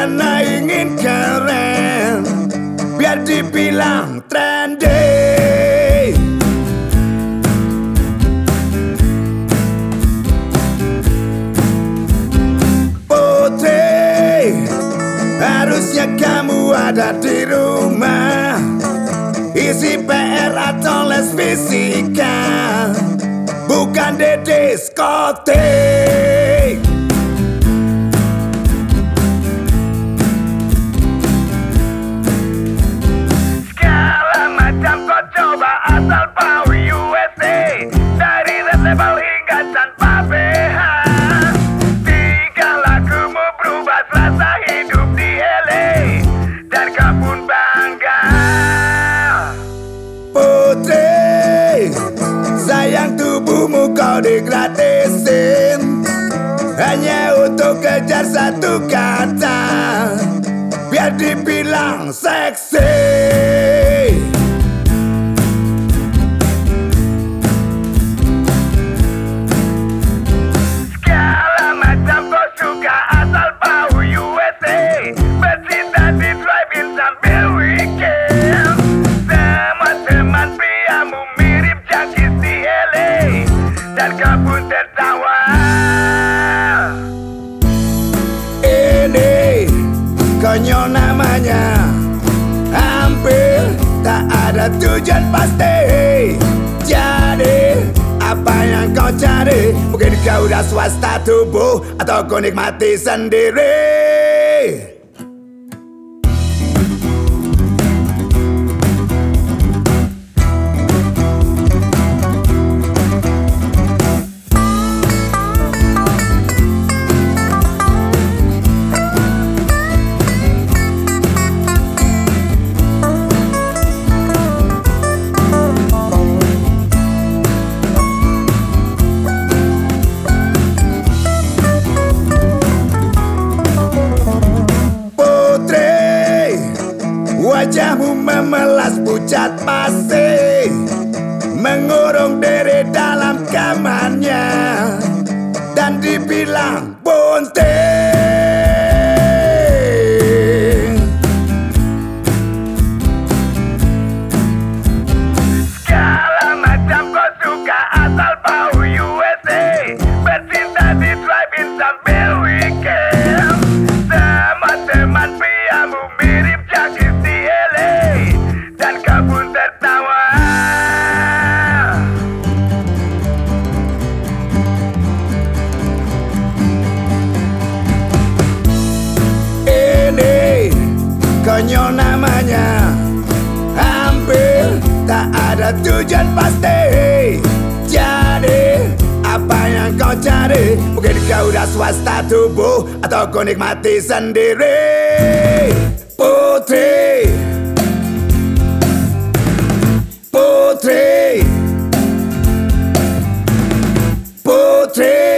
karena ingin keren, biar dibilang trendy. Putri, harusnya kamu ada di rumah, isi PR atau les fisika, bukan di diskotik. Segala macam kau coba asal bau USA, dari red label hingga tanpa BH. Tiga lagumu berubah selasa hidup di LA, dan kau pun bangga. Putri, sayang tubuhmu kau digratisin, hanya untuk kejar satu kata, biar dibilang seksi. Segala macam kau suka asal bau USA, bercinta di drive-in sambil weekend. Semua teman priamu mirip Jackie di LA, dan kau pun tertawa. Ini konyol namanya, hampir tak ada tujuan pasti. Jadi apa yang kau cari? Mungkin kau udah swasta tubuh, atau kau nikmati sendiri. Wajahmu memelas pucat pasti, mengurung diri dalam kamarnya, dan dibilang bunting. Segala macam kau suka asal bau USA, bercinta di drive-in sambil weekend. Semua teman priamu mirip Jackie di LA, dan kau pun tertawa. Ini konyol namanya, hampir tak ada tujuan pasti. Jadi apa yang kau cari? Mungkin kau udah swasta tubuh, atau kau nikmati sendiri. Putri, Putri, Putri.